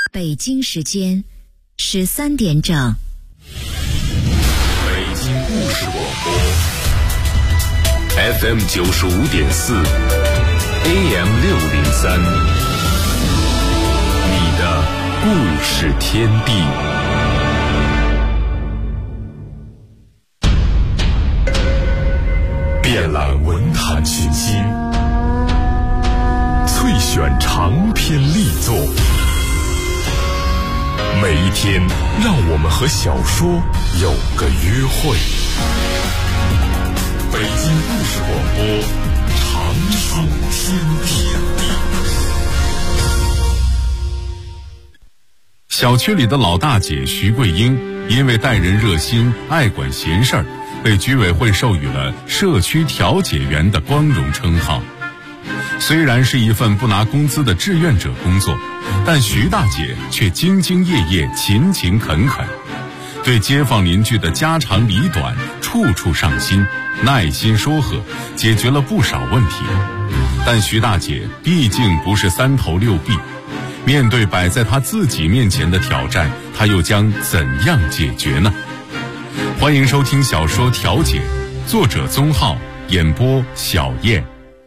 北京时间13点整。 北京故事广播 FM 95.4 AM 603，你的故事天地。遍览文坛群星，萃选长篇力作。每一天，让我们和小说有个约会。北京故事广播，长寿天地。 小区里的老大姐徐桂英，因为待人热心、爱管闲事儿，被居委会授予了社区调解员的光荣称号。虽然是一份不拿工资的志愿者工作，但徐大姐却兢兢业业、勤勤恳恳，对街坊邻居的家长里短处处上心，耐心说和，解决了不少问题。但徐大姐毕竟不是三头六臂，面对摆在她自己面前的挑战，她又将怎样解决呢？欢迎收听小说《调解》，作者宗浩，演播小燕。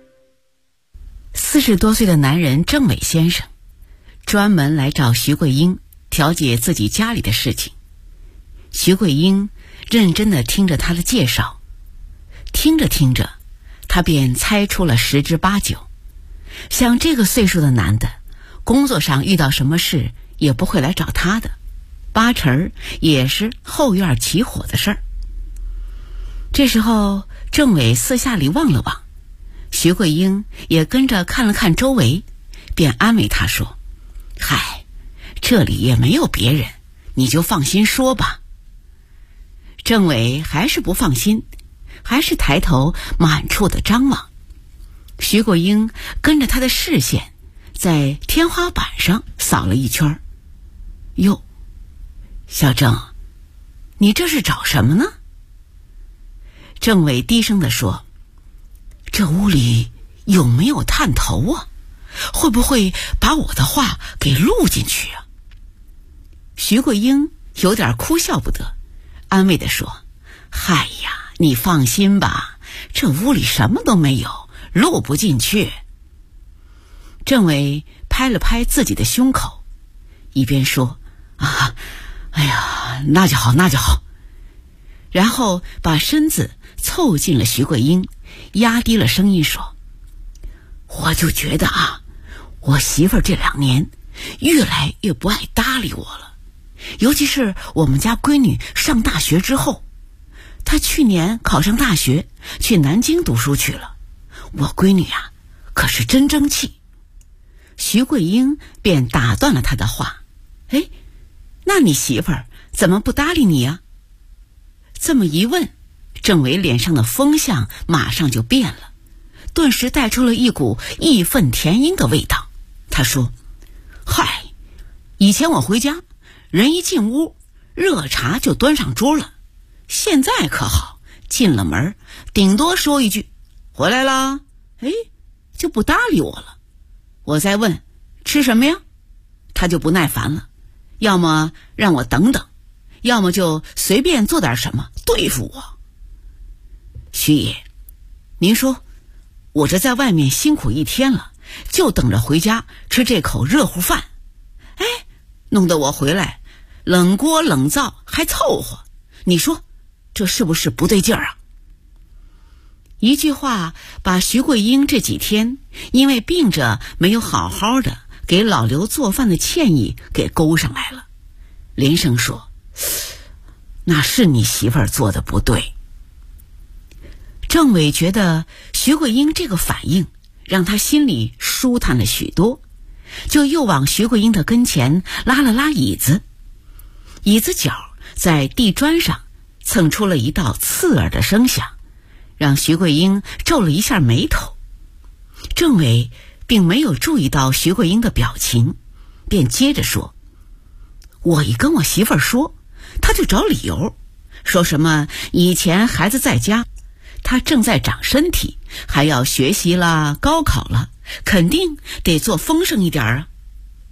40多岁的男人郑伟先生专门来找徐桂英调解自己家里的事情。徐桂英认真地听着他的介绍，听着听着，他便猜出了10之8九。像这个岁数的男的，工作上遇到什么事也不会来找他的，8成也是后院起火的事儿。这时候郑伟私下里望了望，徐桂英也跟着看了看周围，便安慰他说：嗨，这里也没有别人，你就放心说吧。郑伟还是不放心，还是抬头满处的张望。徐桂英跟着他的视线在天花板上扫了一圈。哟，小郑，你这是找什么呢？郑伟低声地说：这屋里有没有探头啊？会不会把我的话给录进去啊？徐桂英有点哭笑不得，安慰地说：嗨呀，你放心吧，这屋里什么都没有，录不进去。郑伟拍了拍自己的胸口，一边说：哎呀，那就好，那就好。然后把身子凑近了徐桂英，压低了声音说：我就觉得我媳妇儿这2年越来越不爱搭理我了，尤其是我们家闺女上大学之后，她去年考上大学，去南京读书去了。我闺女可是真争气。徐桂英便打断了她的话：哎，那你媳妇儿怎么不搭理你啊？这么一问，郑伟脸上的风向马上就变了，顿时带出了一股义愤填膺的味道。他说：嗨，以前我回家，人一进屋，热茶就端上桌了，现在可好，进了门顶多说一句回来啦，就不搭理我了。我再问吃什么呀，他就不耐烦了，要么让我等等，要么就随便做点什么对付我。徐爷，您说我这在外面辛苦一天了，就等着回家吃这口热乎饭，弄得我回来冷锅冷灶还凑合，你说这是不是不对劲儿啊？一句话把徐桂英这几天因为病着没有好好的给老刘做饭的歉意给勾上来了，连声说：那是你媳妇儿做的不对。郑伟觉得徐桂英这个反应让他心里舒坦了许多，就又往徐桂英的跟前拉了拉椅子，椅子角在地砖上蹭出了一道刺耳的声响，让徐桂英皱了一下眉头。郑伟并没有注意到徐桂英的表情，便接着说：我一跟我媳妇儿说，她就找理由，说什么以前孩子在家，她正在长身体，还要学习啦，高考了，肯定得做丰盛一点啊。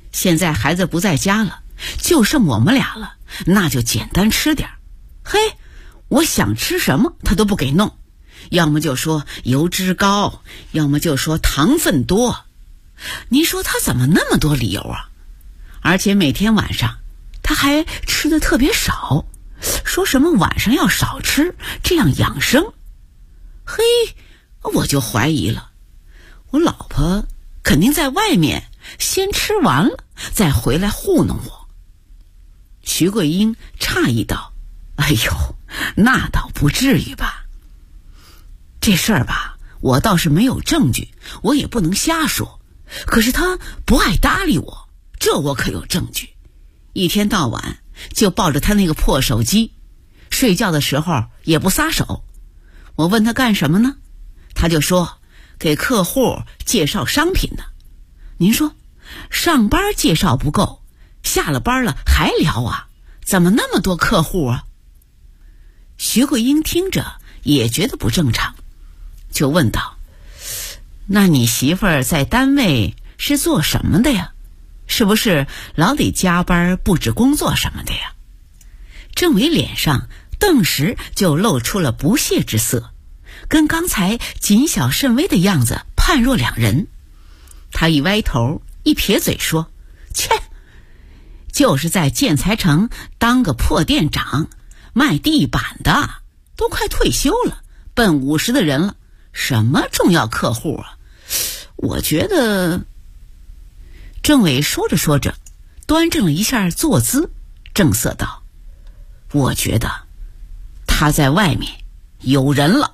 现在孩子不在家了，就剩我们俩了，那就简单吃点。嘿，我想吃什么他都不给弄，要么就说油脂高，要么就说糖分多。您说他怎么那么多理由啊？而且每天晚上他还吃得特别少，说什么晚上要少吃，这样养生。嘿，我就怀疑了，我老婆肯定在外面先吃完了再回来糊弄我。徐桂英诧异道：哎呦，那倒不至于吧。这事儿吧，我倒是没有证据，我也不能瞎说，可是他不爱搭理我，这我可有证据。一天到晚就抱着他那个破手机，睡觉的时候也不撒手。我问他干什么呢，他就说给客户介绍商品呢。您说上班介绍不够，下了班了还聊啊？怎么那么多客户啊？徐桂英听着也觉得不正常，就问道：那你媳妇儿在单位是做什么的呀？是不是老得加班布置工作什么的呀？郑伟脸上顿时就露出了不屑之色，跟刚才谨小慎微的样子判若两人。他一歪头一撇嘴说：切，就是在建材城当个破店长，卖地板的，都快退休了，奔50的人了，什么重要客户啊？我觉得。郑伟说着说着，端正了一下坐姿，正色道：我觉得他在外面有人了。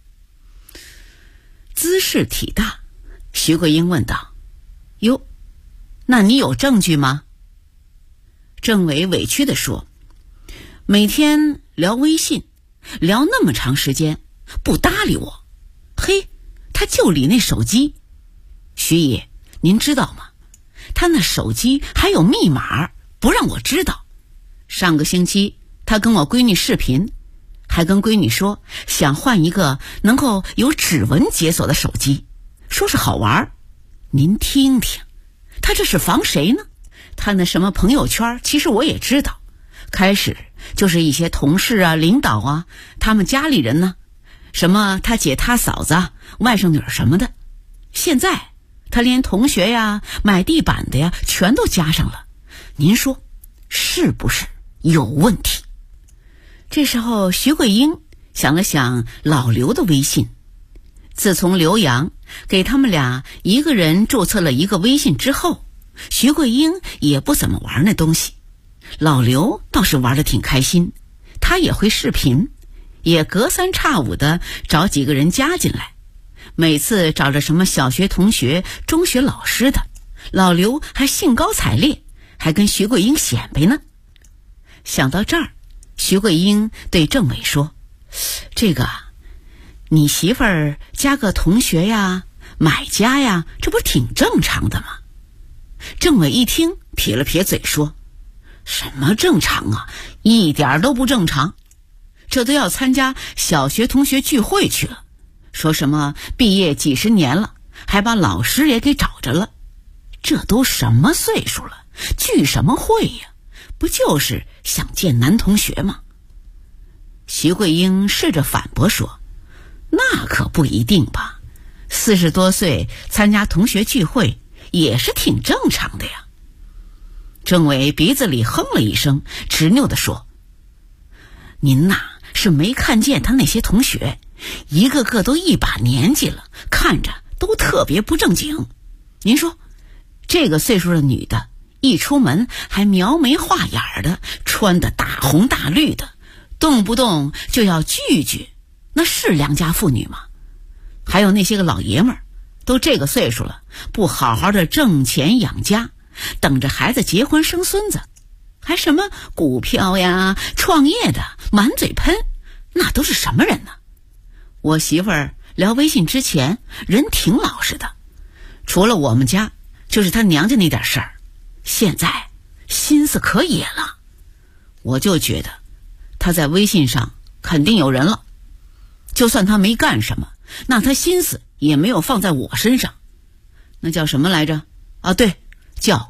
姿势体大，徐桂英问道：哟，那你有证据吗？郑伟委屈地说：每天聊微信，聊那么长时间，不搭理我。嘿，他就理那手机。徐爷，您知道吗？他那手机还有密码，不让我知道。上个星期他跟我闺女视频，还跟闺女说想换一个能够有指纹解锁的手机，说是好玩。您听听，他这是防谁呢？他那什么朋友圈，其实我也知道，开始就是一些同事啊、领导啊，他们家里人呢，什么他姐他嫂子、外甥女什么的。现在他连同学呀、买地板的呀全都加上了，您说是不是有问题？这时候徐桂英想了想老刘的微信，自从刘洋给他们俩一个人注册了一个微信之后，徐桂英也不怎么玩那东西。老刘倒是玩得挺开心，他也会视频，也隔三差五的找几个人加进来，每次找着什么小学同学、中学老师的，老刘还兴高采烈，还跟徐桂英显摆呢。想到这儿，徐桂英对郑伟说：这个你媳妇儿加个同学呀、买家呀，这不是挺正常的吗？郑伟一听撇了撇嘴说：什么正常啊，一点都不正常，这都要参加小学同学聚会去了，说什么毕业几十年了，还把老师也给找着了，这都什么岁数了，聚什么会呀？不就是想见男同学吗？徐桂英试着反驳说：那可不一定吧，40多岁参加同学聚会也是挺正常的呀。郑伟鼻子里哼了一声，执拗地说：您呐是没看见他那些同学，一个个都一把年纪了，看着都特别不正经。您说这个岁数的女的一出门还描眉画眼的，穿得大红大绿的，动不动就要聚聚，那是良家妇女吗？还有那些个老爷们儿，都这个岁数了，不好好的挣钱养家，等着孩子结婚生孙子，还什么股票呀、创业的，满嘴喷，那都是什么人呢？我媳妇儿聊微信之前人挺老实的，除了我们家就是她娘家那点事儿，现在心思可野了。我就觉得她在微信上肯定有人了，就算她没干什么，那她心思也没有放在我身上。那叫什么来着？啊，对，叫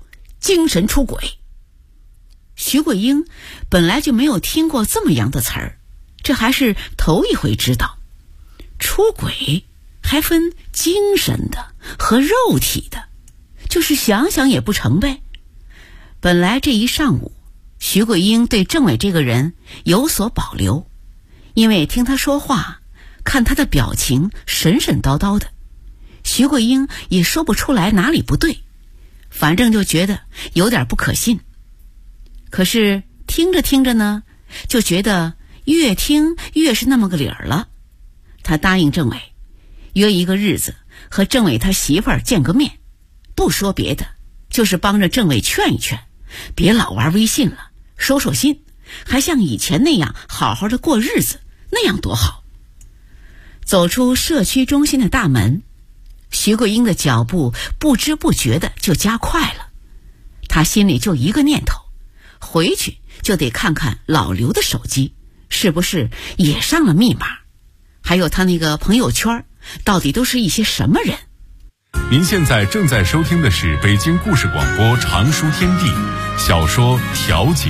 精神出轨。徐桂英本来就没有听过这么洋的词儿，这还是头一回知道，出轨还分精神的和肉体的，就是想想也不成呗。本来这一上午，徐桂英对政委这个人有所保留，因为听他说话，看他的表情神神叨叨的，徐桂英也说不出来哪里不对，反正就觉得有点不可信。可是听着听着呢，就觉得越听越是那么个理儿了。他答应政委约一个日子和政委他媳妇儿见个面，不说别的，就是帮着政委劝一劝，别老玩微信了，收收心，还像以前那样好好的过日子，那样多好。走出社区中心的大门，徐桂英的脚步不知不觉的就加快了。她心里就一个念头，回去就得看看老刘的手机是不是也上了密码，还有他那个朋友圈到底都是一些什么人。 您现在正在收听的是北京故事广播常书天地小说《调解》。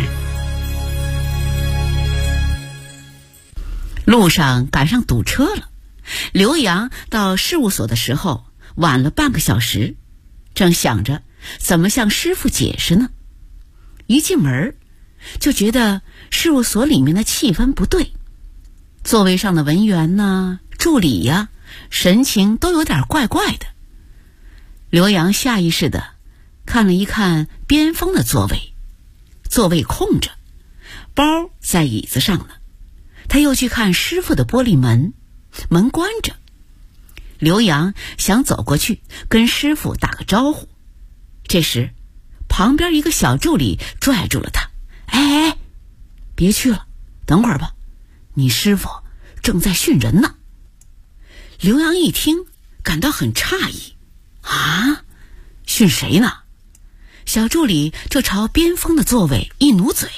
路上赶上堵车了，刘洋到事务所的时候晚了半个小时，正想着怎么向师傅解释呢，一进门就觉得事务所里面的气氛不对，座位上的文员呐、助理呀，神情都有点怪怪的。刘洋下意识地看了一看边锋的座位，座位空着，包在椅子上呢。他又去看师傅的玻璃门，门关着。刘洋想走过去跟师傅打个招呼，这时旁边一个小助理拽住了他，哎，别去了，等会儿吧，你师傅正在训人呢。刘洋一听感到很诧异，啊，训谁呢？小助理就朝边锋的座位一努嘴，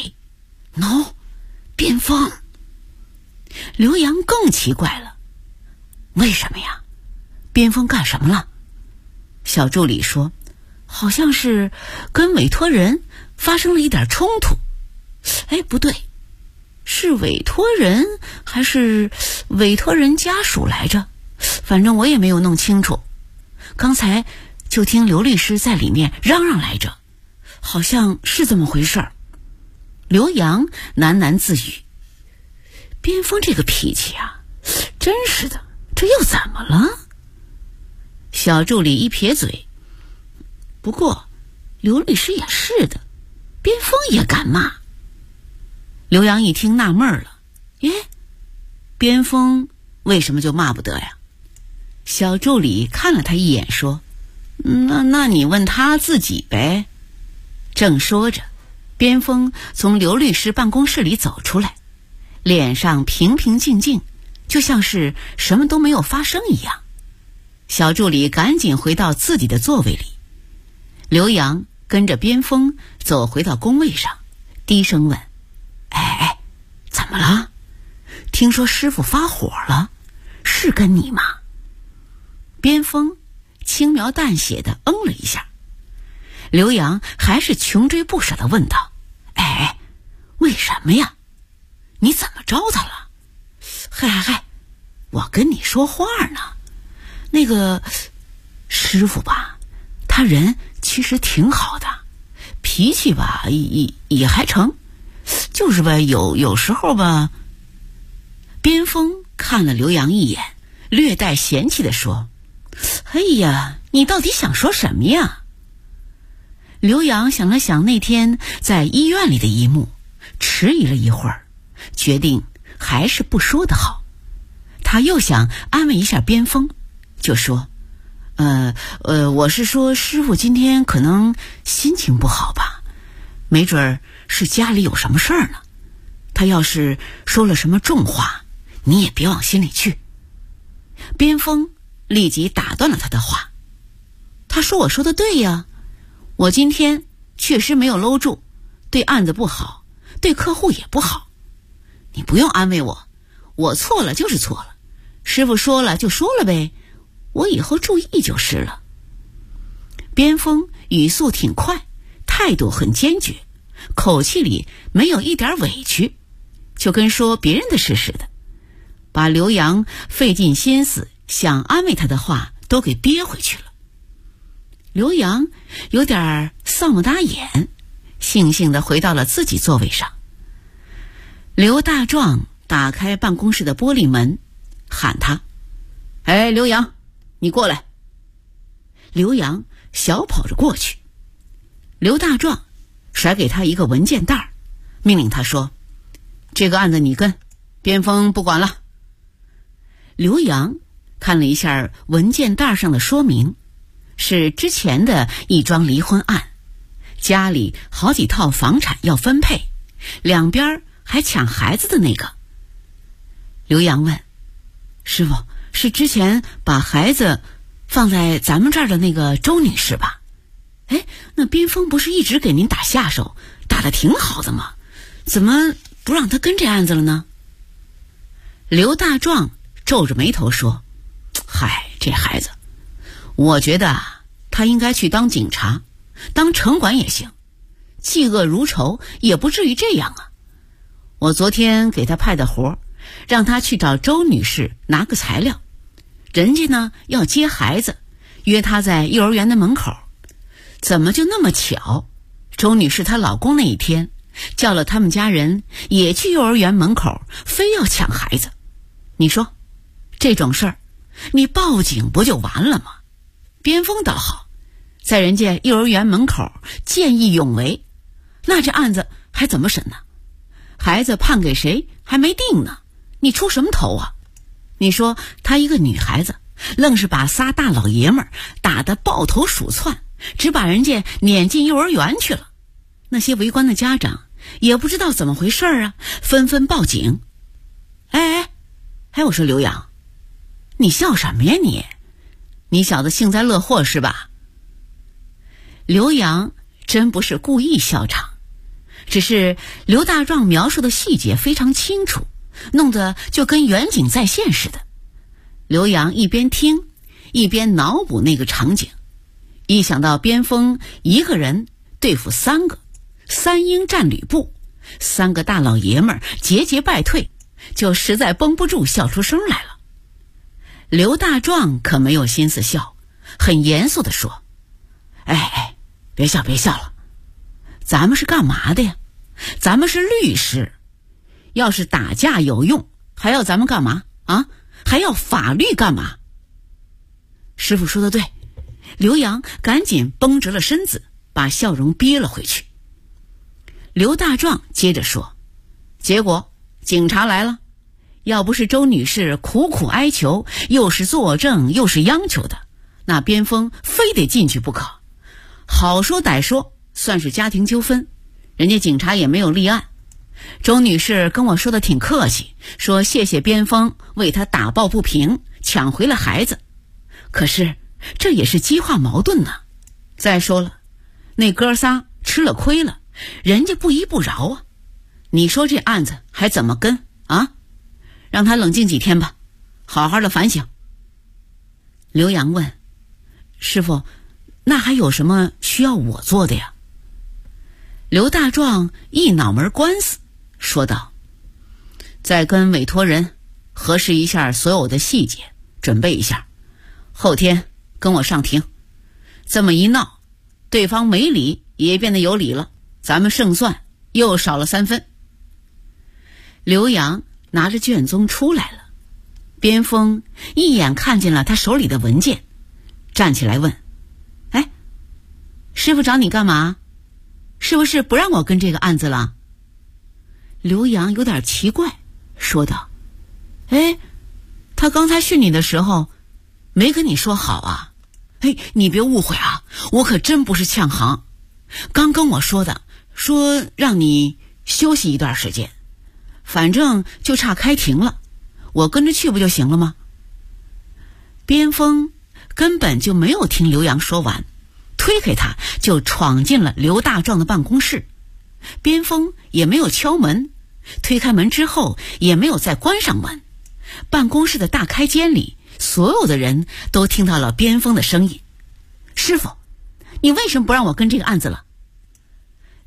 no， 边锋。刘洋更奇怪了，为什么呀？边锋干什么了？小助理说，好像是跟委托人发生了一点冲突。哎，不对，是委托人还是委托人家属来着？反正我也没有弄清楚，刚才就听刘律师在里面嚷嚷来着，好像是这么回事儿。刘洋喃喃自语，边锋这个脾气啊，真是的，这又怎么了？小助理一撇嘴，不过刘律师也是的，边锋也敢骂。刘洋一听纳闷了，耶，边锋为什么就骂不得呀？小助理看了他一眼说，那你问他自己呗。正说着，边锋从刘律师办公室里走出来，脸上平平静静，就像是什么都没有发生一样。小助理赶紧回到自己的座位里，刘洋跟着边锋走回到工位上，低声问，哎，怎么了？听说师傅发火了，是跟你吗？边锋轻描淡写的了一下。刘洋还是穷追不舍地问道，哎，为什么呀？你怎么着他了？嗨，我跟你说话呢。那个师傅吧，他人其实挺好的，脾气吧也还成，就是吧有时候吧。边锋看了刘洋一眼，略带嫌弃地说，哎呀，你到底想说什么呀？刘洋想了想那天在医院里的一幕，迟疑了一会儿，决定还是不说的好。他又想安慰一下边锋，就说，我是说师傅今天可能心情不好吧，没准是家里有什么事儿呢。他要是说了什么重话，你也别往心里去。边锋立即打断了他的话，他说我说的对呀，我今天确实没有搂住，对案子不好，对客户也不好，你不用安慰我，我错了就是错了，师傅说了就说了呗，我以后注意就是了。边锋语速挺快， 态度很坚决，口气里没有一点委屈，就跟说别人的事似的，把刘洋费尽心思想安慰他的话都给憋回去了。刘洋有点丧不打眼，悻悻地回到了自己座位上。刘大壮打开办公室的玻璃门，喊他：“哎，刘洋，你过来。”刘洋小跑着过去，刘大壮甩给他一个文件袋，命令他说：“这个案子你跟，边锋不管了。”刘洋看了一下文件袋上的说明，是之前的一桩离婚案，家里好几套房产要分配，两边还抢孩子的那个。刘洋问：“师傅，是之前把孩子放在咱们这儿的那个周女士吧？哎，那边锋不是一直给您打下手，打得挺好的吗？怎么不让他跟这案子了呢？”刘大壮皱着眉头说：“嗨，这孩子，我觉得他应该去当警察，当城管也行，嫉恶如仇也不至于这样啊。我昨天给他派的活，让他去找周女士拿个材料，人家呢要接孩子，约他在幼儿园的门口，怎么就那么巧，周女士她老公那一天叫了他们家人也去幼儿园门口，非要抢孩子。你说这种事儿你报警不就完了吗？边锋倒好，在人家幼儿园门口见义勇为，那这案子还怎么审呢？孩子判给谁还没定呢，你出什么头啊？你说她一个女孩子，愣是把仨大老爷们儿打得抱头鼠窜，只把人家撵进幼儿园去了。那些围观的家长也不知道怎么回事啊，纷纷报警。我说刘洋，你笑什么呀你？你小子幸灾乐祸是吧？刘洋真不是故意笑场，只是刘大壮描述的细节非常清楚，弄得就跟远景再现似的。刘洋一边听一边脑补那个场景，一想到边锋一个人对付三个三英战吕布，三个大老爷们儿节节败退，就实在绷不住笑出声来了。刘大壮可没有心思笑，很严肃地说：“别笑了，咱们是干嘛的呀？咱们是律师，要是打架有用，还要咱们干嘛啊？还要法律干嘛？”师傅说的对，刘洋赶紧绷直了身子，把笑容憋了回去。刘大壮接着说：“结果警察来了，要不是周女士苦苦哀求，又是作证又是央求的，那边锋非得进去不可。好说歹说，算是家庭纠纷，人家警察也没有立案。周女士跟我说的挺客气，说谢谢边锋为她打抱不平，抢回了孩子。可是这也是激化矛盾呢。再说了，那哥仨吃了亏了，人家不依不饶啊。你说这案子还怎么跟啊？让他冷静几天吧，好好的反省。”刘洋问：“师傅，那还有什么需要我做的呀？”刘大壮一脑门官司，说道：“再跟委托人核实一下所有的细节，准备一下，后天跟我上庭。这么一闹，对方没理也变得有理了，咱们胜算又少了3分。”刘洋拿着卷宗出来了，边锋一眼看见了他手里的文件，站起来问：“师傅找你干嘛？是不是不让我跟这个案子了？”刘洋有点奇怪，说道：“他刚才训你的时候没跟你说好啊？你别误会啊，我可真不是呛行，刚跟我说的，说让你休息一段时间，反正就差开庭了，我跟着去不就行了吗？”边锋根本就没有听刘洋说完，推开他就闯进了刘大壮的办公室。边锋也没有敲门，推开门之后也没有再关上门。办公室的大开间里，所有的人都听到了边锋的声音：“师傅，你为什么不让我跟这个案子了？”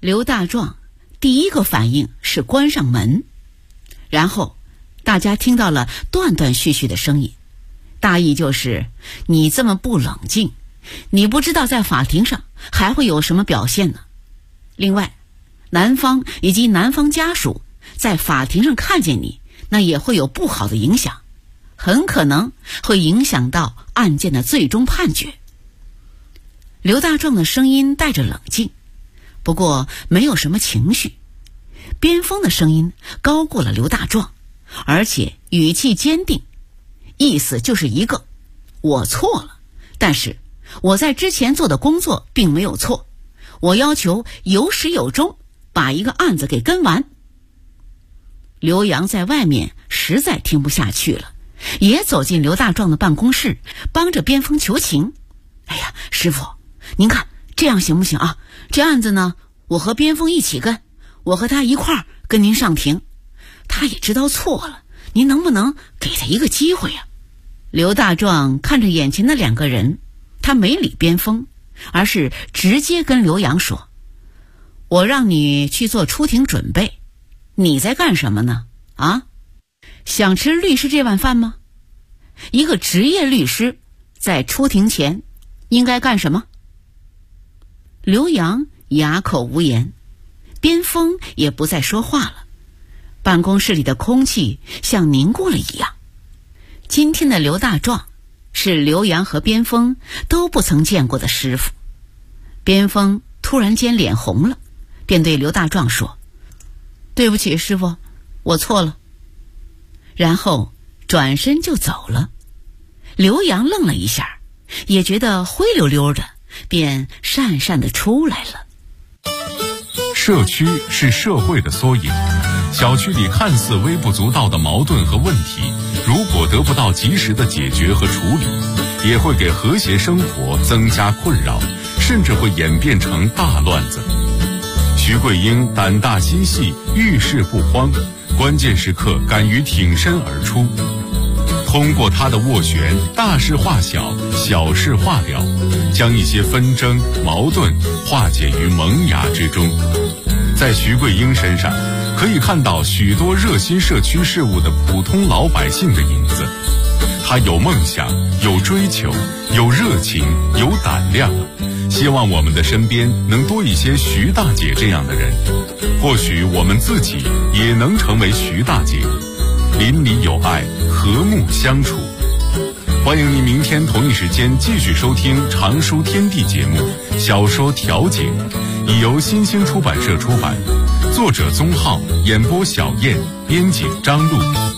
刘大壮第一个反应是关上门，然后大家听到了断断续续的声音，大意就是你这么不冷静，你不知道在法庭上还会有什么表现呢。另外，男方以及男方家属在法庭上看见你，那也会有不好的影响，很可能会影响到案件的最终判决。刘大壮的声音带着冷静，不过没有什么情绪。边锋的声音高过了刘大壮，而且语气坚定，意思就是一个：我错了，但是我在之前做的工作并没有错，我要求有始有终，把一个案子给跟完。刘洋在外面实在听不下去了，也走进刘大壮的办公室，帮着边锋求情。哎呀，师傅，您看这样行不行啊？这案子呢，我和边锋一起跟，我和他一块儿跟您上庭，他也知道错了，您能不能给他一个机会啊？刘大壮看着眼前的两个人，他没理边锋，而是直接跟刘洋说：我让你去做出庭准备，你在干什么呢？啊？想吃律师这碗饭吗？一个职业律师在出庭前应该干什么？刘洋哑口无言，边锋也不再说话了。办公室里的空气像凝固了一样。今天的刘大壮是刘洋和边锋都不曾见过的师傅。边锋突然间脸红了，便对刘大壮说：对不起师傅，我错了。然后转身就走了。刘洋愣了一下，也觉得灰溜溜的，便讪讪地出来了。 社区是社会的缩影，小区里看似微不足道的矛盾和问题，如果得不到及时的解决和处理，也会给和谐生活增加困扰，甚至会演变成大乱子。徐桂英胆大心细，遇事不慌，关键时刻敢于挺身而出。通过他的斡旋，大事化小，小事化了，将一些纷争矛盾化解于萌芽之中。在徐桂英身上可以看到许多热心社区事务的普通老百姓的影子。他有梦想，有追求，有热情，有胆量，希望我们的身边能多一些徐大姐这样的人，或许我们自己也能成为徐大姐，邻里有爱，和睦相处。欢迎您明天同一时间继续收听常书天地节目《小说调解》，已由新兴出版社出版，作者宗浩，演播小燕，编辑张璐。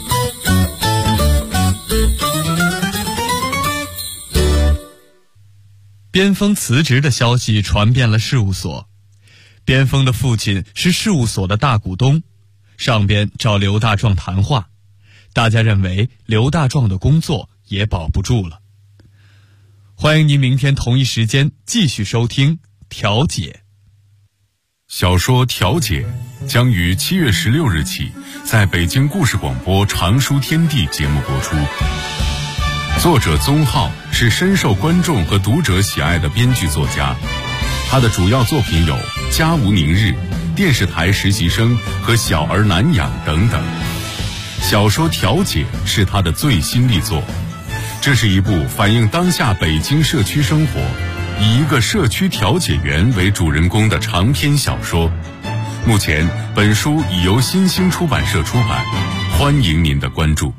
边锋辞职的消息传遍了事务所。边锋的父亲是事务所的大股东，上边找刘大壮谈话，大家认为刘大壮的工作也保不住了。欢迎您明天同一时间继续收听调解。 小说调解将于7月16日起在北京故事广播常书天地节目播出。作者宗浩是深受观众和读者喜爱的编剧作家，他的主要作品有《家无宁日》、电视台实习生和小儿难养等等。小说调解是他的最新力作，这是一部反映当下北京社区生活，以一个社区调解员为主人公的长篇小说。目前本书已由新兴出版社出版，欢迎您的关注。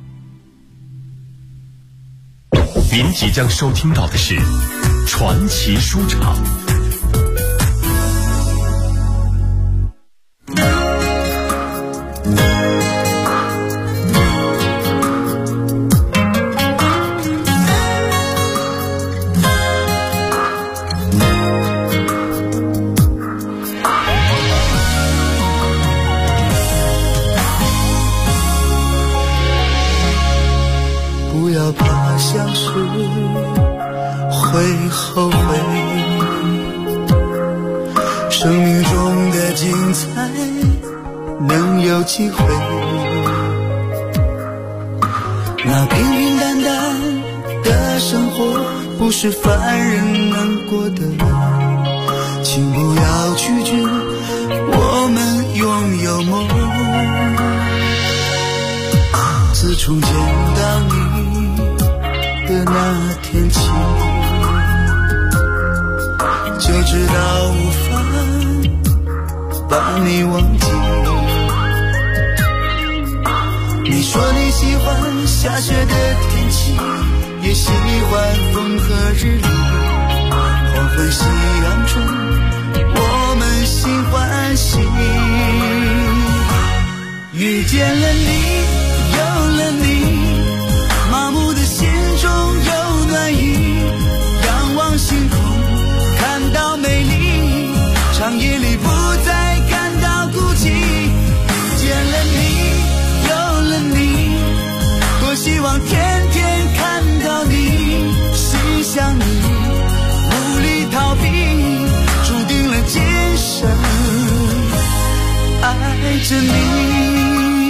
您即将收听到的是传奇书场。 不要怕相识会后悔，生命中的精彩能有机会，那平平淡淡的生活不是凡人能过的，请不要拒绝从见到你的那天起，就知道无法把你忘记。你说你喜欢下雪的天气，也喜欢风和日丽，黄昏夕阳中我们心欢喜。遇见了你，有了你，麻木的心中有暖意，仰望星空看到美丽，长夜里不再感到孤寂。遇见了你，有了你，多希望天天看到你，心想你，无力逃避，注定了今生爱着你。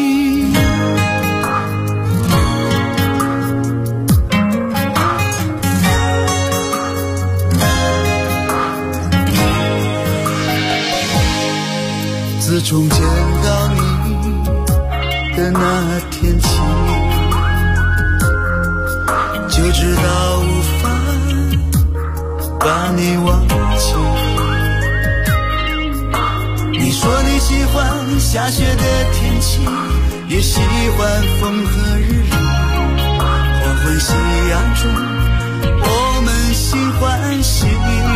自从见到你的那天起，就知道无法把你忘记。你说你喜欢下雪的天气，也喜欢风和日丽，黄昏夕阳中我们心欢喜。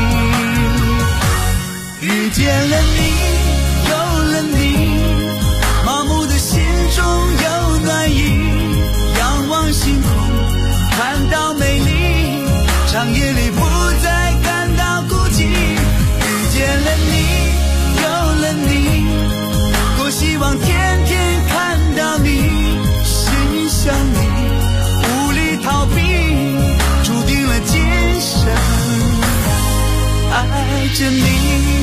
遇见了你，有了你，麻木的心中有暖意，仰望星空看到美丽，长夜里不再感到孤寂。遇见了你，有了你，多希望天天看到你，心想你，无力逃避，注定了今生爱着你。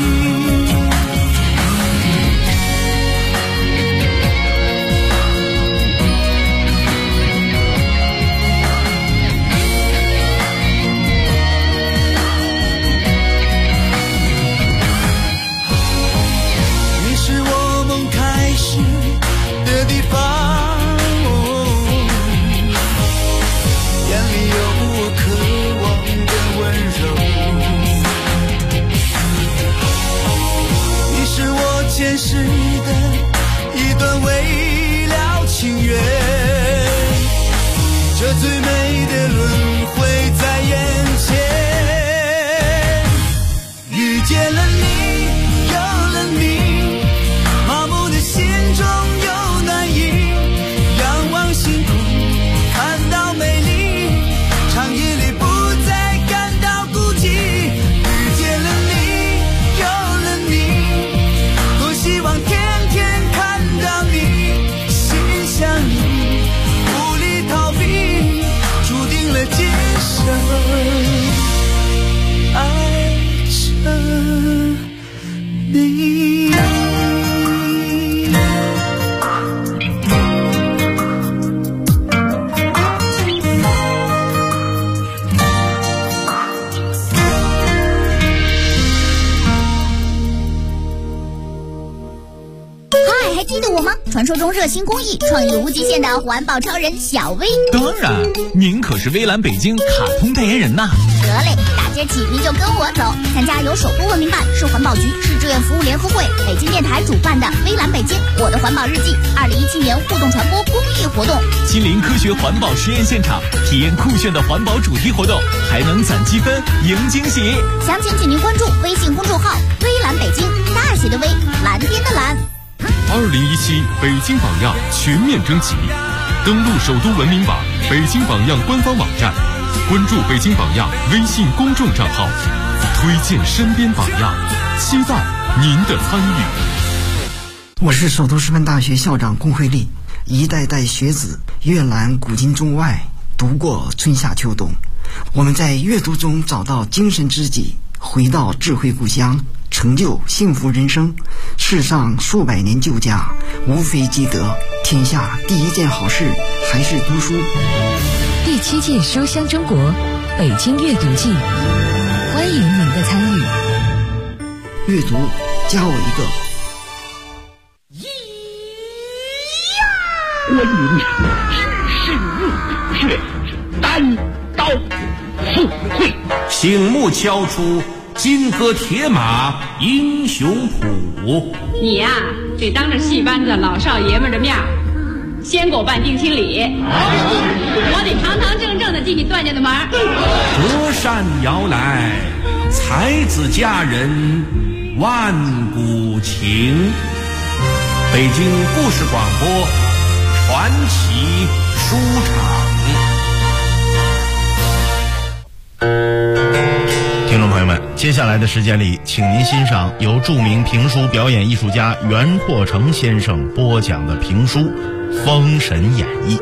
的地方，眼里有我渴望的温柔。你是我前世的一段未了情缘，这最美的轮回在眼前。遇见了你，有了你，麻木的心中有暖意，仰望星空看到美丽，长夜里不再感到孤寂。遇见了你，有了你，多希望天天看到你，心想你，无力逃避，注定了今生爱着你。 还记得我吗？传说中热心公益、创意无极限的环保超人小薇。 当然，您可是微蓝北京卡通代言人呐。 得嘞，大街起您就跟我走，参加由首都文明办、市环保局、市志愿服务联合会、北京电台主办的微蓝北京我的环保日记2017年互动传播公益活动， 亲临科学环保实验现场，体验酷炫的环保主题活动，还能攒积分赢惊喜。 详情请您关注微信公众号微蓝北京，大写的微，蓝天的蓝。 2017北京榜样全面征集，登录首都文明榜、北京榜样官方网站，关注北京榜样微信公众账号，推荐身边榜样，期待您的参与。 我是首都师范大学校长龚慧丽，一代代学子阅览古今中外，读过春夏秋冬，我们在阅读中找到精神知己，回到智慧故乡，成就幸福人生。世上数百年旧家，无非积德，天下第一件好事还是读书。 第7届书香中国北京阅读季，欢迎您的参与。 阅读加我一个。 观音只身入穴，单刀赴会， 醒目敲出金戈铁马英雄谱。 你呀，得当着戏班子老少爷们的面先给我办定亲礼，我得堂堂正正的进你段家的门。 隔山遥来，才子佳人万古情。北京故事广播传奇书场。 听众朋友们，接下来的时间里，请您欣赏由著名评书表演艺术家袁阔成先生播讲的评书《封神演义》。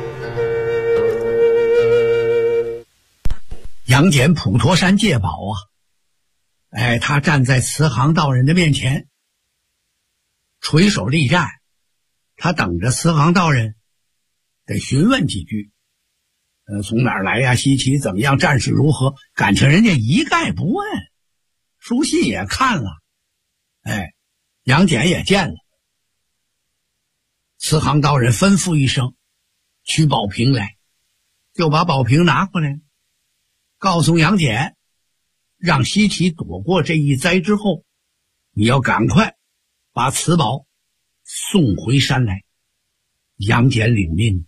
杨戬普陀山借宝啊，他站在慈航道人的面前，垂手立战，他等着慈航道人得询问几句。从哪儿来呀？西岐怎么样？战事如何？感情人家一概不问，书信也看了，杨戬也见了。慈航道人吩咐一声，取宝瓶来，就把宝瓶拿过来，告诉杨戬，让西岐躲过这一灾之后，你要赶快把此宝送回山来。杨戬领命。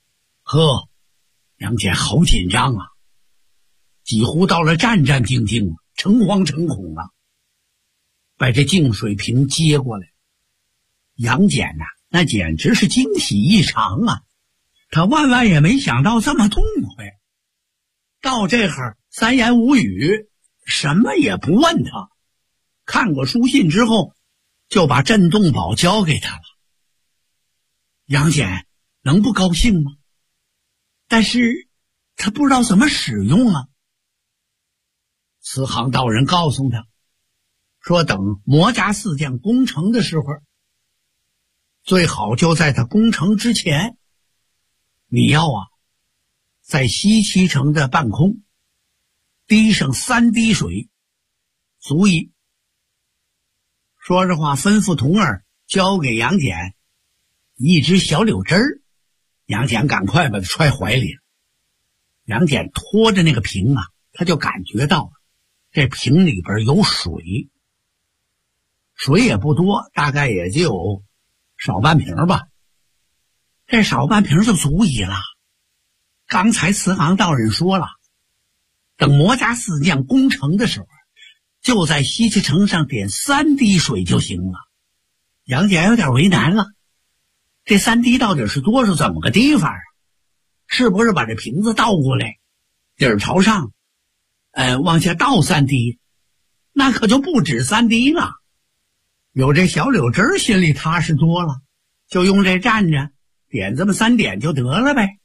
杨戬好紧张啊，几乎到了战战兢兢，诚惶诚恐啊。把这净水瓶接过来，杨戬呐，那简直是惊喜异常啊！他万万也没想到这么痛快。到这会儿三言五语，什么也不问他。看过书信之后，就把震动宝交给他了。杨戬能不高兴吗？但是他不知道怎么使用啊。慈航道人告诉他说，等魔家四将攻城的时候，最好就在他攻城之前，你要在西岐城的半空滴上3滴水，足以。说着话，吩咐童儿交给杨戬一只小柳枝儿。杨戬赶快把他揣怀里了。杨戬拖着那个瓶啊，他就感觉到这瓶里边有水，水也不多，大概也就有少半瓶吧。这少半瓶就足以了。刚才慈航道人说了，等魔家四将攻城的时候，就在西岐城上点3滴水就行了。杨戬有点为难了，这3滴到底是多少？怎么个地方啊？是不是把这瓶子倒过来，底儿朝上，往下倒3滴？那可就不止3滴了。有这小柳枝心里踏实多了，就用这站着点这么3点就得了呗。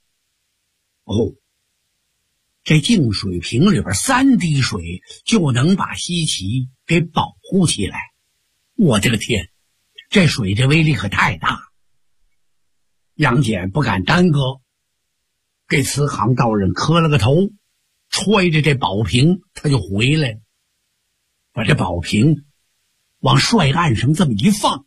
这净水瓶里边3滴水就能把西岐给保护起来。我的个天，这水这威力可太大。杨戬不敢耽搁，给慈航道人磕了个头，揣着这宝瓶他就回来了，把这宝瓶往帅案上这么一放。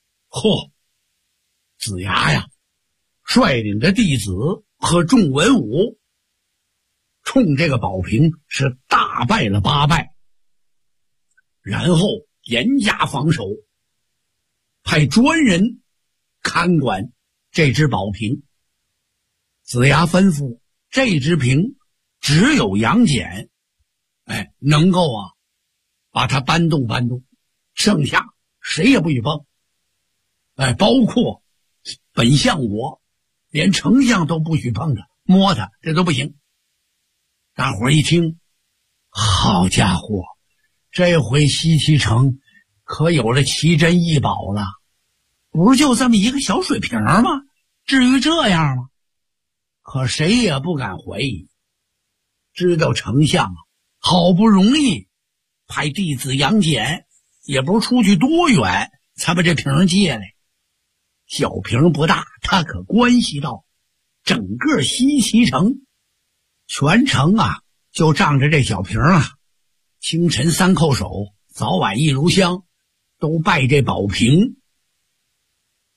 子牙呀，率领着弟子和众文武，冲这个宝瓶是大败了8败，然后严加防守，派专人看管这只宝瓶。子牙吩咐，这只瓶只有杨戬能够把它搬动搬动，剩下谁也不许碰。包括本相我，连丞相都不许碰它摸它，这都不行。大伙儿一听，好家伙，这回西岐城可有了奇珍异宝了。不是就这么一个小水瓶吗？至于这样吗？可谁也不敢怀疑。知道丞相好不容易派弟子杨戬，也不知出去多远才把这瓶借来。小瓶不大，它可关系到整个西岐城。全城就仗着这小瓶清晨3叩首，早晚1炉香，都拜这宝瓶。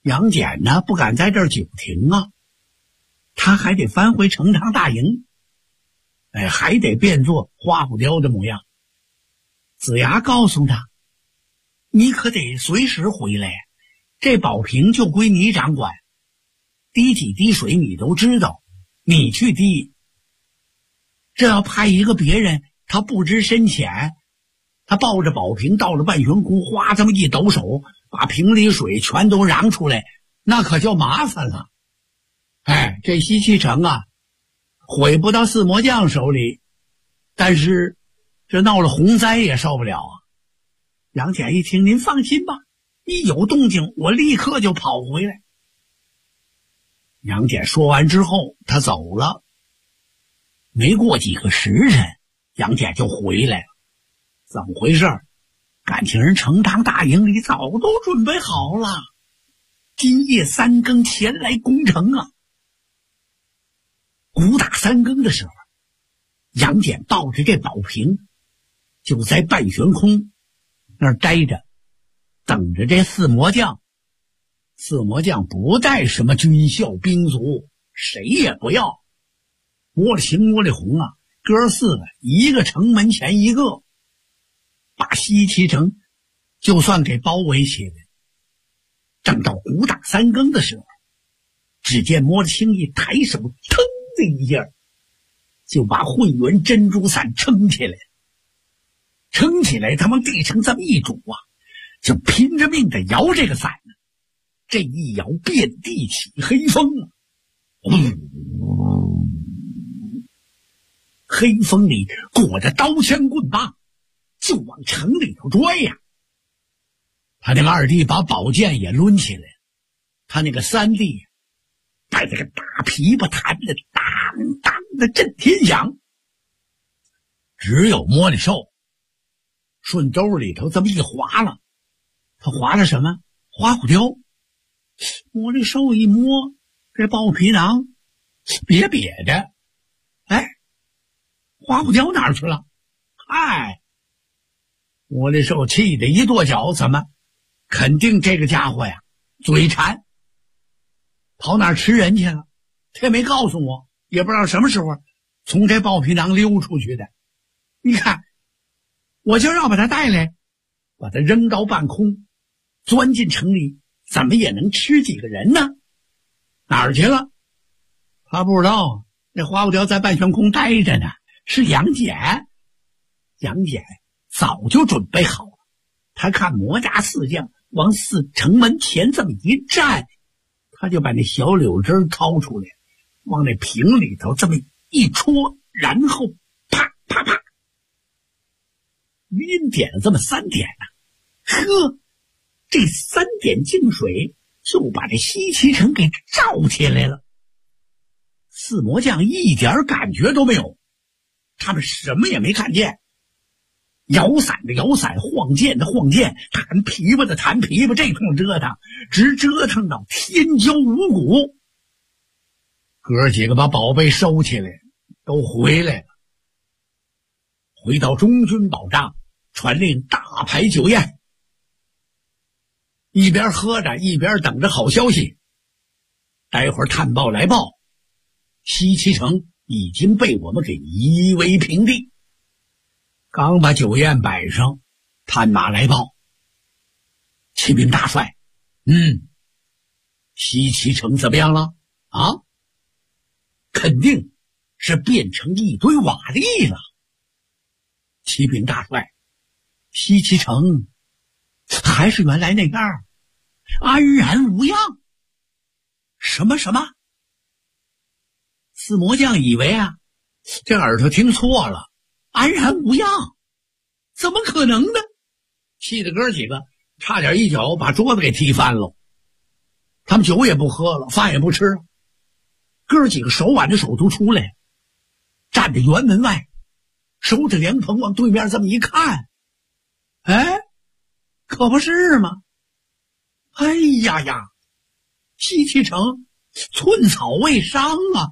杨戬呢不敢在这儿久停啊，他还得翻回成汤大营，还得变作花虎雕的模样。子牙告诉他，你可得随时回来，这宝瓶就归你掌管，滴几滴水你都知道，你去滴。这要派一个别人，他不知深浅，他抱着宝瓶到了半悬空，哗这么一抖手，把瓶里水全都嚷出来，那可就麻烦了。这西岐城啊，毁不到四魔将手里，但是这闹了洪灾也受不了啊。杨戬一听，您放心吧，一有动静我立刻就跑回来。杨戬说完之后，他走了。没过几个时辰，杨戬就回来了。怎么回事？感情人成汤大营里早都准备好了，今夜3更前来攻城啊。鼓打3更的时候，杨戬抱着这宝瓶就在半悬空那儿待着，等着这四魔将。四魔将不带什么军校兵卒，谁也不要。摸了青摸了红啊，哥四个一个城门前一个，把西岐城就算给包围起来。正到鼓打3更的时候，只见摸了青一抬手，腾的一下就把混元珍珠伞撑起来，撑起来他往地上这么一拄啊，就拼着命的摇这个伞呢。这一摇，遍地起黑风啊！黑风里裹着刀枪棍棒，就往城里头拽呀。他那个二弟把宝剑也抡起来，他那个三弟带着个大琵琶弹的当当的震天响。只有摸里兽顺兜里头这么一划了，他划了什么？花虎雕。摸里兽一摸这豹皮囊，瘪瘪的，花虎雕哪儿去了？摸里兽气得一跺脚，怎么？肯定这个家伙呀嘴馋，跑哪儿吃人去了？他也没告诉我，也不知道什么时候从这豹皮囊溜出去的。你看，我就要把他带来，把他扔到半空，钻进城里，怎么也能吃几个人呢？哪儿去了？他不知道，那花虎雕在半悬空待着呢。是杨戬，杨戬早就准备好了。他看魔家四将往城门前这么一站，他就把那小柳枝掏出来，往那瓶里头这么一戳，然后啪啪啪，连点了这么3点呢。这3点净水就把这西岐城给照起来了。四魔将一点感觉都没有，他们什么也没看见，摇伞的摇伞，晃剑的晃剑，弹琵琶的弹琵琶，这通折腾，直折腾到天焦五谷。哥几个把宝贝收起来，都回来了，回到中军保障，传令大排酒宴，一边喝着一边等着好消息。待会儿探报来报，西岐城已经被我们给夷为平地。刚把酒宴摆上，探马来报，启禀大帅，西岐城怎么样了？肯定是变成一堆瓦砾了。启禀大帅，西岐城还是原来那样，安然无恙。什么？四魔将以为这耳朵听错了，安然无恙，怎么可能呢？气得哥几个差点一脚把桌子给踢翻了。他们酒也不喝了，饭也不吃了，哥几个手挽着手都出来，站在辕门外，收着凉棚往对面这么一看，可不是吗？西岐城寸草未伤啊！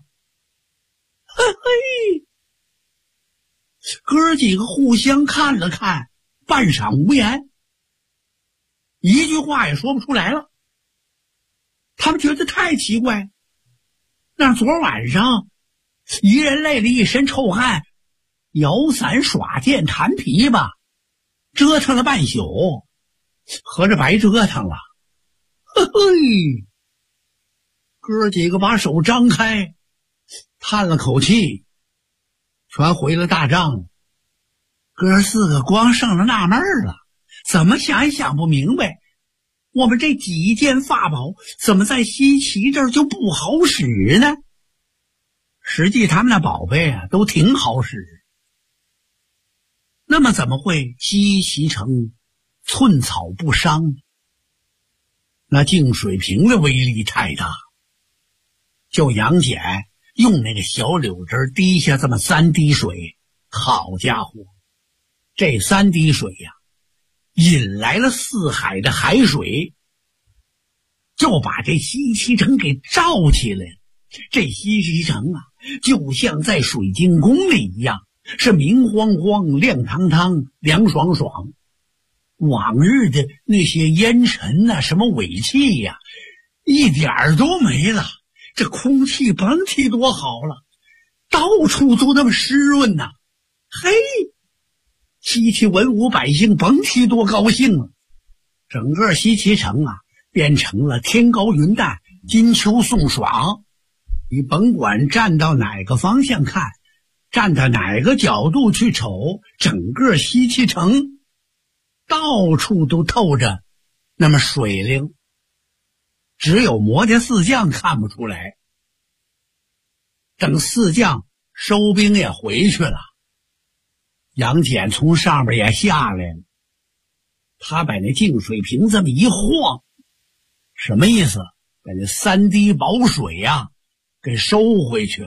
哥几个互相看了看，半晌无言，一句话也说不出来了。 他们觉得太奇怪。那昨晚上一人累了一身臭汗，摇伞耍剑弹琵琶，折腾了半宿，合着白折腾了。嘿嘿，哥几个把手张开，叹了口气，全回了大帐了。哥四个光剩了纳闷了，怎么想也想不明白，我们这几件法宝怎么在西岐这儿就不好使呢？实际他们那宝贝啊都挺好使，那么怎么会西岐城寸草不伤呢？那净水瓶的威力太大，就杨戬用那个小柳枝滴下这么3滴水，好家伙，这3滴水呀，引来了4海的海水，就把这西岐城给罩起来了。这西岐城啊，就像在水晶宫里一样，是明晃晃、亮堂堂、凉爽爽。往日的那些烟尘啊，什么尾气呀，一点儿都没了。这空气甭提多好了，到处都那么湿润呐。嘿，西岐文武百姓甭提多高兴了。整个西岐城啊，变成了天高云淡，金秋送爽。你甭管站到哪个方向看，站到哪个角度去瞅，整个西岐城到处都透着那么水灵，只有魔家四将看不出来。等四将收兵也回去了，杨戬从上边也下来了，他把那净水瓶这么一晃，什么意思？把那3滴宝水呀给收回去了。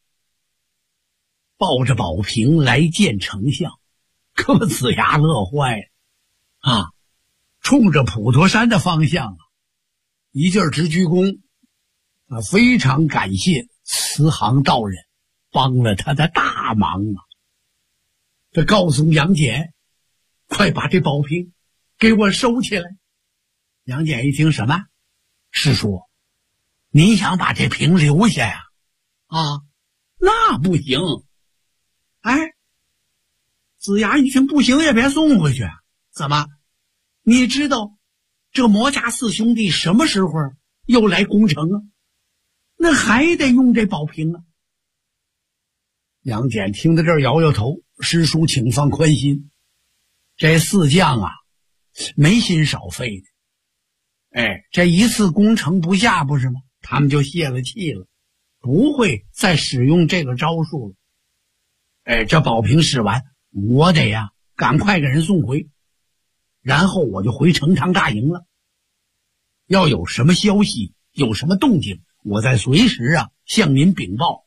抱着宝瓶来见丞相，可把子牙乐坏了啊！冲着普陀山的方向啊，一劲儿直鞠躬，非常感谢慈航道人帮了他的大忙啊！他告诉杨戬，快把这宝瓶给我收起来。杨戬一听，什么？师叔，您想把这瓶留下呀？啊，那不行。哎，子牙一听不行也别送回去。怎么？你知道这魔家4兄弟什么时候又来攻城啊？那还得用这宝瓶啊。杨戬听到这儿摇摇头，师叔请放宽心，这4将啊没心少费的。哎，这一次攻城不下不是吗？他们就泄了气了，不会再使用这个招数了。哎，这宝瓶使完，我得呀赶快给人送回，然后我就回成汤大营了。要有什么消息，有什么动静，我再随时啊向您禀报。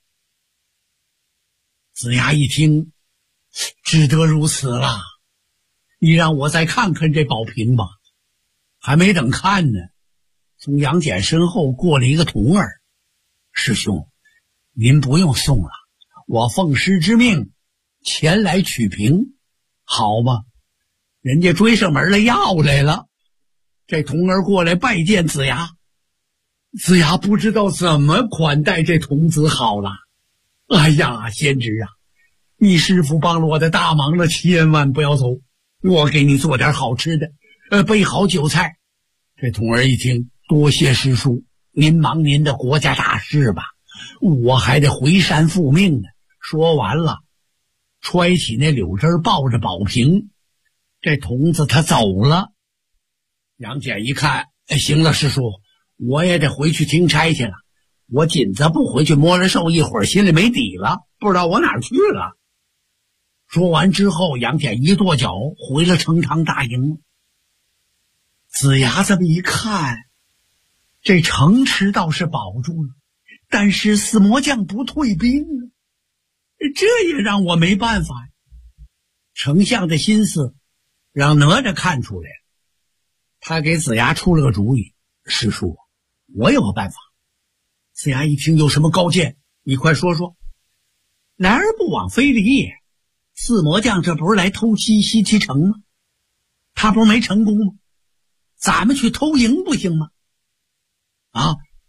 子牙一听，只得如此了，你让我再看看这宝瓶吧。还没等看呢，从杨戬身后过了一个童儿。师兄，您不用送了，我奉师之命前来取瓶，好吗？人家追上门来要来了。这童儿过来拜见子牙，子牙不知道怎么款待这童子好了。哎呀，贤侄啊，你师父帮了我的大忙了，千万不要走，我给你做点好吃的，备好酒菜。这童儿一听，多谢师叔，您忙您的国家大事吧，我还得回山复命呢。说完了，揣起那柳枝，抱着宝瓶，这童子他走了。杨戬一看，行了，师叔，我也得回去听差去了。我紧着不回去摸着兽一会儿，心里没底了，不知道我哪儿去了。说完之后，杨戬一跺脚回了成汤大营。子牙这么一看，这城池倒是保住了，但是死魔将不退兵了，这也让我没办法。丞相的心思让哪吒看出来了，他给子牙出了个主意。师叔，我有个办法。子牙一听，有什么高见？你快说说。来而不往非礼也，四魔将这不是来偷袭西岐城吗？他不是没成功吗？咱们去偷营不行吗？啊，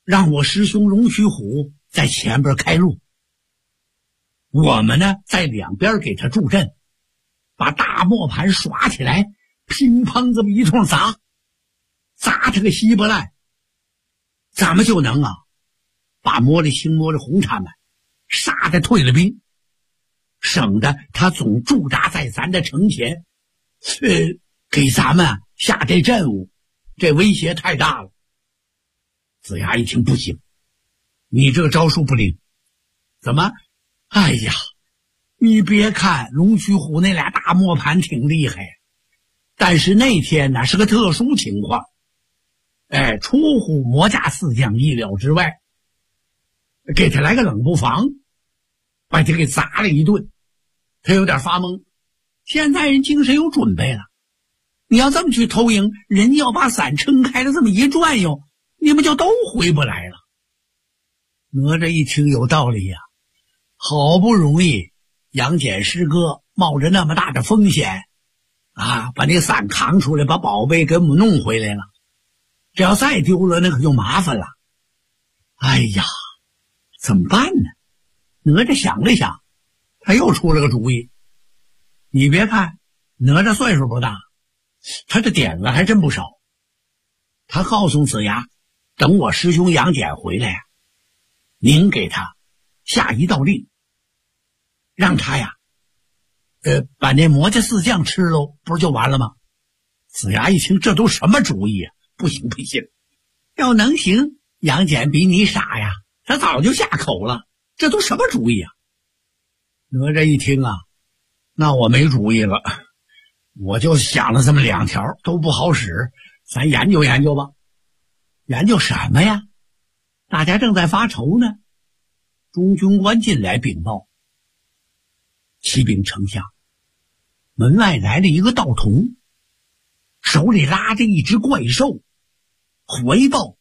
让我师兄龙须虎在前边开路，我们呢在两边给他助阵，把大磨盘耍起来，乒乓这么一通砸他个稀巴烂，咱们就能把魔力青、魔力红他们杀得退了兵，省得他总驻扎在咱的城前，给咱们下这阵务，这威胁太大了。子牙一听，不行，你这个招数不灵。怎么？哎呀，你别看龙须虎那俩大磨盘挺厉害，但是那天呢是个特殊情况，出乎魔家四将意料之外，给他来个冷不防，把他给砸了一顿，他有点发懵。现在人精神有准备了，你要这么去偷营，人家要把伞撑开了，这么一转悠，你们就都回不来了。哪吒一听有道理呀，好不容易杨戬师哥冒着那么大的风险把那伞扛出来，把宝贝给我们弄回来了，这要再丢了那可就麻烦了。哎呀，怎么办呢？哪吒想了想，他又出了个主意。你别看哪吒岁数不大，他这点子还真不少。他告诉子牙，等我师兄杨戬回来您给他下一道令，让他把那魔家四将吃喽，不是就完了吗？子牙一听，这都什么主意不行不行，要能行，杨戬比你傻呀，他早就下口了，这都什么主意哪吒一听那我没主意了，我就想了这么两条，都不好使，咱研究研究吧。研究什么呀？大家正在发愁呢，中军官进来禀报，启禀丞相，门外来了一个道童，手里拉着一只怪兽，回报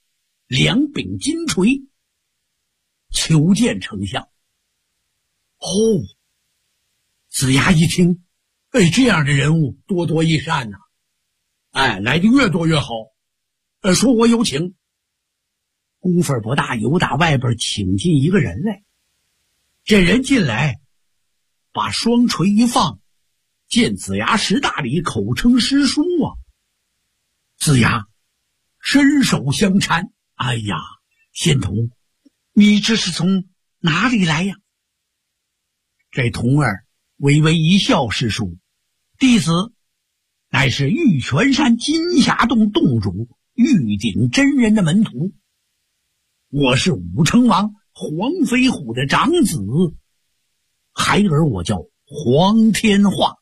2柄金锤，求见丞相。子牙一听，这样的人物多多益善呐，来的越多越好。说我有请。功夫不大，由打外边请进一个人来。这人进来，把双锤一放，见子牙识大礼，口称师叔子牙伸手相搀，哎呀，仙童，你这是从哪里来呀？这童儿微微一笑，师叔，弟子乃是玉泉山金霞洞洞主玉鼎真人的门徒，我是武成王黄飞虎的长子，孩儿我叫黄天化，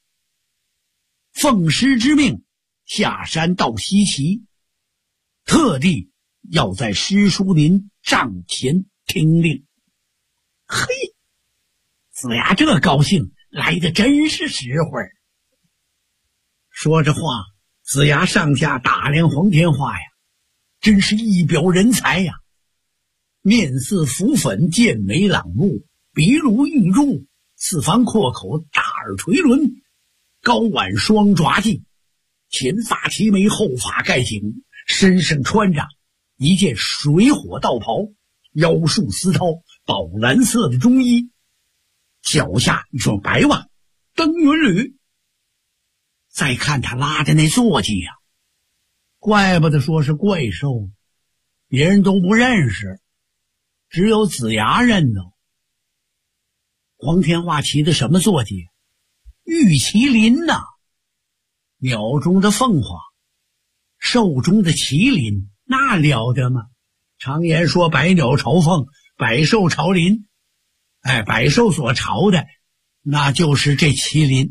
奉师之命下山到西岐，特地要在师叔您帐前听令。嘿，子牙这高兴来的真是时会儿。说着话，子牙上下打量黄天化呀，真是一表人才呀，面似浮粉，剑眉朗目，鼻如玉柱，四方阔口，大耳垂轮，高挽双爪髻，前发齐眉，后发盖颈，身上穿着一件水火道袍，腰束丝绦，宝蓝色的中衣，脚下一双白袜，登云履。再看他拉着那坐骑呀，怪不得说是怪兽，别人都不认识，只有子牙认得。黄天化骑的什么坐骑？玉麒麟呐，鸟中的凤凰，兽中的麒麟，那了得吗？常言说百鸟朝凤，百兽朝麟，百兽所朝的那就是这麒麟。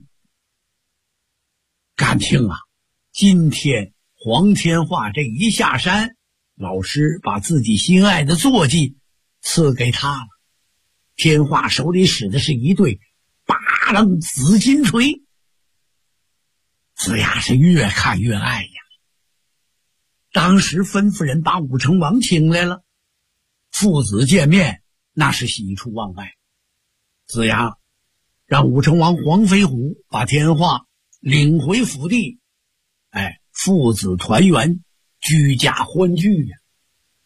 感情今天黄天化这一下山，老师把自己心爱的坐骑赐给他了。天化手里使的是一对8棱紫金锤，子牙是越看越爱呀。当时吩咐人把武成王请来了，父子见面那是喜出望外。子牙让武成王黄飞虎把天化领回府地，父子团圆，居家欢聚呀。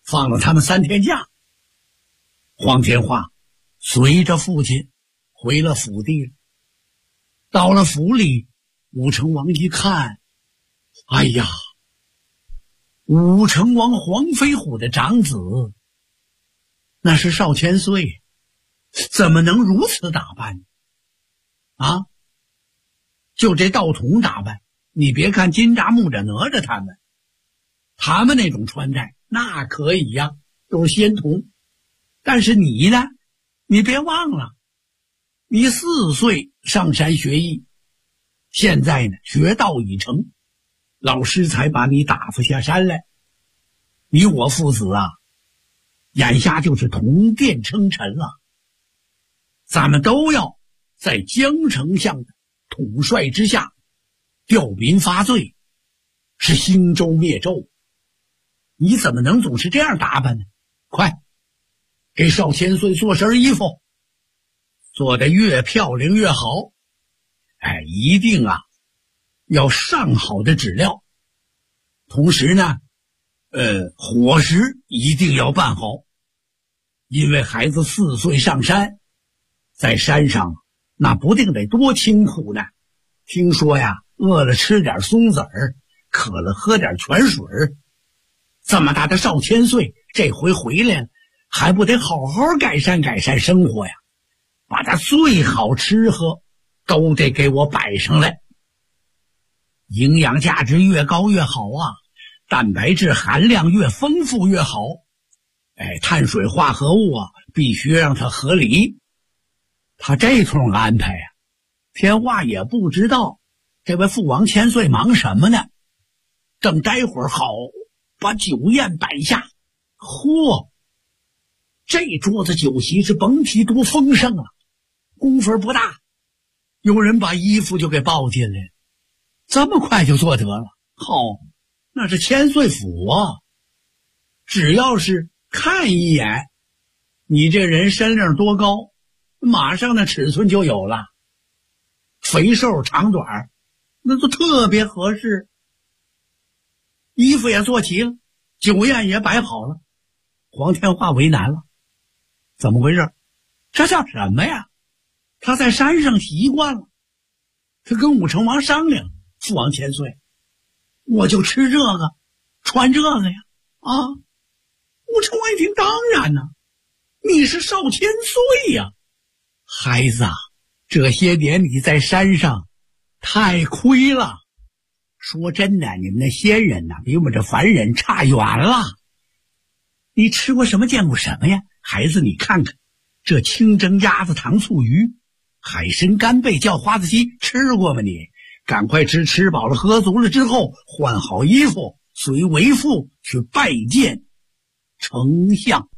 放了他们3天假。黄天化随着父亲回了府地了。到了府里，武成王一看，哎呀，武成王黄飞虎的长子那是少千岁，怎么能如此打扮啊？就这道童打扮，你别看金吒木吒哪吒他们那种穿戴那可以呀，都是仙童。但是你呢，你别忘了，你4岁上山学艺，现在呢学道已成，老师才把你打发下山来。你我父子啊，眼下就是同殿称臣了。咱们都要在江丞相的统帅之下吊民发罪，是兴周灭纣。你怎么能总是这样打扮呢？快给少千岁做身衣服，做得越漂亮越好。一定啊要上好的质料，同时呢伙食一定要办好。因为孩子4岁上山，在山上那不定得多辛苦呢。听说呀，饿了吃点松子儿，渴了喝点泉水。这么大的少千岁这回回来了，还不得好好改善改善生活呀，把他最好吃喝都得给我摆上来。营养价值越高越好啊，蛋白质含量越丰富越好。碳水化合物啊必须让它合理。他这通安排啊，天化也不知道这位父王千岁忙什么呢。正待会儿好把酒宴摆下，嚯，这桌子酒席是甭提多丰盛了。功夫不大，有人把衣服就给抱进来，这么快就做得了。那是千岁府啊，只要是看一眼你这人身量多高，马上那尺寸就有了，肥瘦长短那都特别合适。衣服也做齐了，酒宴也摆好了。黄天化为难了，怎么回事？这叫什么呀？他在山上习惯了，他跟武成王商量，父王千岁，我就吃这个穿这个呀。武成王一听，当然呢，你是少千岁呀。孩子啊，这些年你在山上太亏了。说真的，你们那仙人呐，比我们这凡人差远了。你吃过什么见过什么呀？孩子你看看，这清蒸鸭子糖醋鱼，海参干贝叫花子鸡，吃过吗你？赶快吃，吃饱了喝足了之后，换好衣服，随为父去拜见丞相。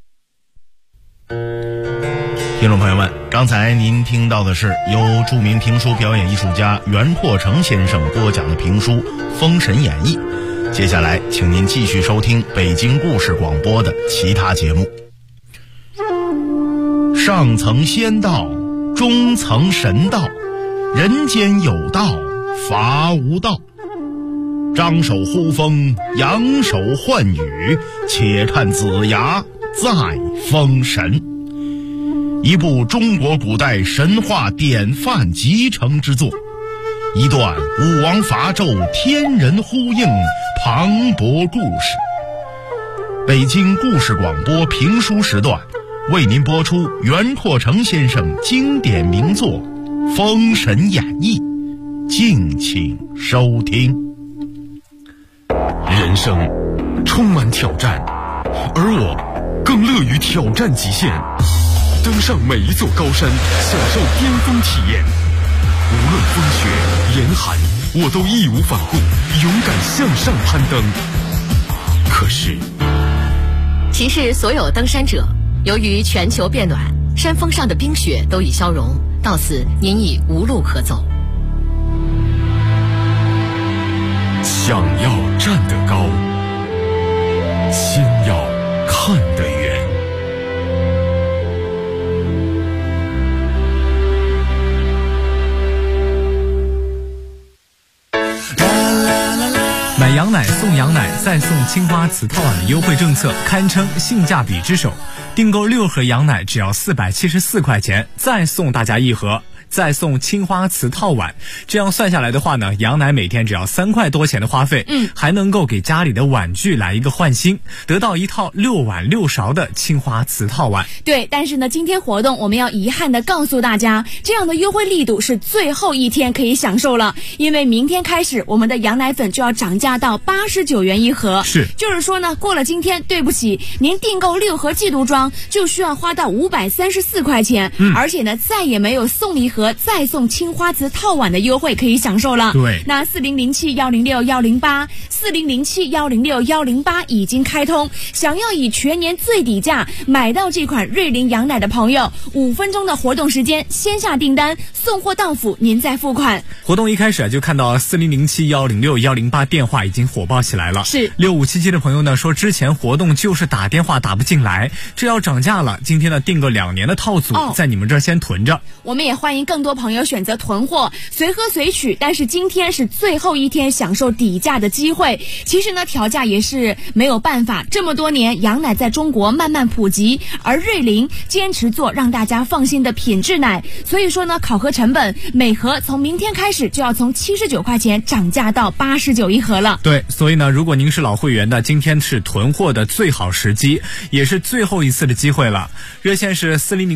听众朋友们，刚才您听到的是由著名评书表演艺术家袁阔成先生播讲的评书《封神演义》。接下来请您继续收听北京故事广播的其他节目。上层仙道，中层神道，人间有道，伐无道。张手呼风，扬手唤雨，且看子牙再封神。一部中国古代神话典范集成之作，一段武王伐纣天人呼应磅礴故事。北京故事广播评书时段为您播出袁阔成先生经典名作《封神演义》，敬请收听。 人生充满挑战，而我更乐于挑战极限，登上每一座高山，享受巅峰体验。无论风雪严寒，我都义无反顾，勇敢向上攀登。可是， 其实所有登山者，由于全球变暖，山峰上的冰雪都已消融，到此您已无路可走。 想要站得高，先要看得远。 买羊奶送羊奶再送青花瓷套碗的优惠政策堪称性价比之首，订购6盒羊奶只要474块钱，再送大家1盒。再送青花瓷套碗，这样算下来的话呢，羊奶每天只要3块多钱的花费，还能够给家里的碗具来一个换新，得到一套6碗6勺的青花瓷套碗。 对，但是呢，今天活动我们要遗憾的告诉大家，这样的优惠力度是最后一天可以享受了，因为明天开始我们的羊奶粉就要涨价到89元1盒。 是， 就是说呢，过了今天，对不起，您订购6盒季度装就需要花到534块钱，而且呢，再也没有送1盒再送青花瓷套碗的优惠可以享受了。 对， 那40071061084007106108已经开通，想要以全年最低价买到这款瑞麟羊奶的朋友，5分钟的活动时间，先下订单，送货到府，您再付款。 活动一开始就看到4007106108电话已经火爆起来了。 是 6577的朋友呢说，之前活动就是打电话打不进来，这要涨价了，今天呢订个2年的套组，在你们这儿先囤着。 我们也欢迎更多朋友选择囤货，随喝随取，但是今天是最后一天享受底价的机会。其实呢，调价也是没有办法，这么多年羊奶在中国慢慢普及，而瑞麟坚持做让大家放心的品质奶，所以说呢，考核成本每盒从明天开始就要从79块钱涨价到89 1盒了。 对，所以呢，如果您是老会员的，今天是囤货的最好时机，也是最后一次的机会了。热线是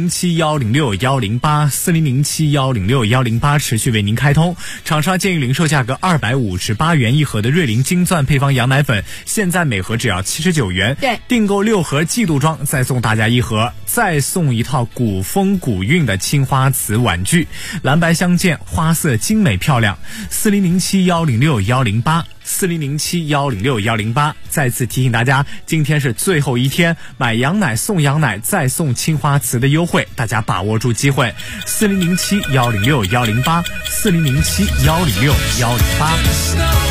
40071061084007106108，持续为您开通。厂商建议零售价格258元1盒的瑞麟金钻配方羊奶粉，现在每盒只要79元。 对， 订购6盒季度装，再送大家1盒，再送一套古风古韵的青花瓷碗具，蓝白相间，花色精美漂亮。40071061084007106108，再次提醒大家，今天是最后一天，买羊奶送羊奶再送青花瓷的优惠，大家把握住机会。40071061084007106108。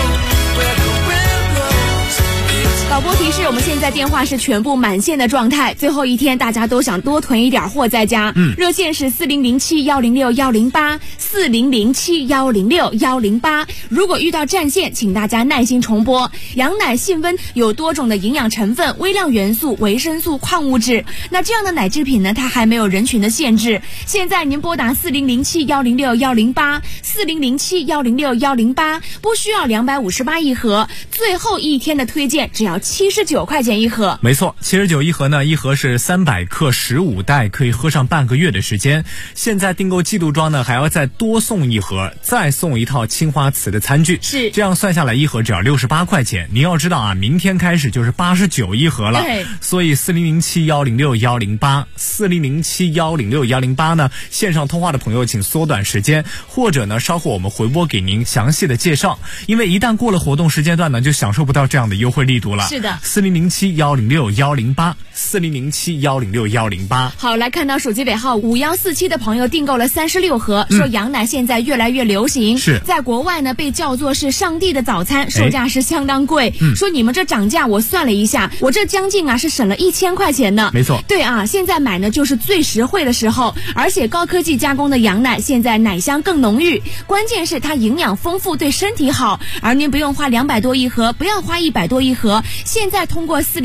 导播提示，我们现在电话是全部满线的状态，最后一天大家都想多囤一点货在家。热线是40071061084007106108。如果遇到占线，请大家耐心重拨。羊奶性温，有多种的营养成分、微量元素、维生素、矿物质。那这样的奶制品呢，它还没有人群的限制。现在您拨打40071061084007106108，不需要258 1盒，最后一天的推荐只要79块钱1盒。 没错，79 1盒呢，1盒是300克15袋，可以喝上半个月的时间。现在订购季度装呢，还要再多送1盒，再送一套青花瓷的餐具。 是， 这样算下来1盒只要68块钱。您要知道啊，明天开始就是89 1盒了。 对， 所以40071061084007106108呢，线上通话的朋友请缩短时间，或者呢稍后我们回拨给您详细的介绍，因为一旦过了活动时间段呢，就享受不到这样的优惠力度了。 是的 ，40071061084007106108。 好，来看到手机尾号5147的朋友订购了36盒，说羊奶现在越来越流行， 是在国外呢被叫做是上帝的早餐，售价是相当贵。说你们这涨价，我算了一下，我这将近是省了1000块钱呢。 没错， 对啊，现在买呢就是最实惠的时候，而且高科技加工的羊奶现在奶香更浓郁，关键是它营养丰富，对身体好，而您不用花200多1盒，不要花100多1盒，现在通过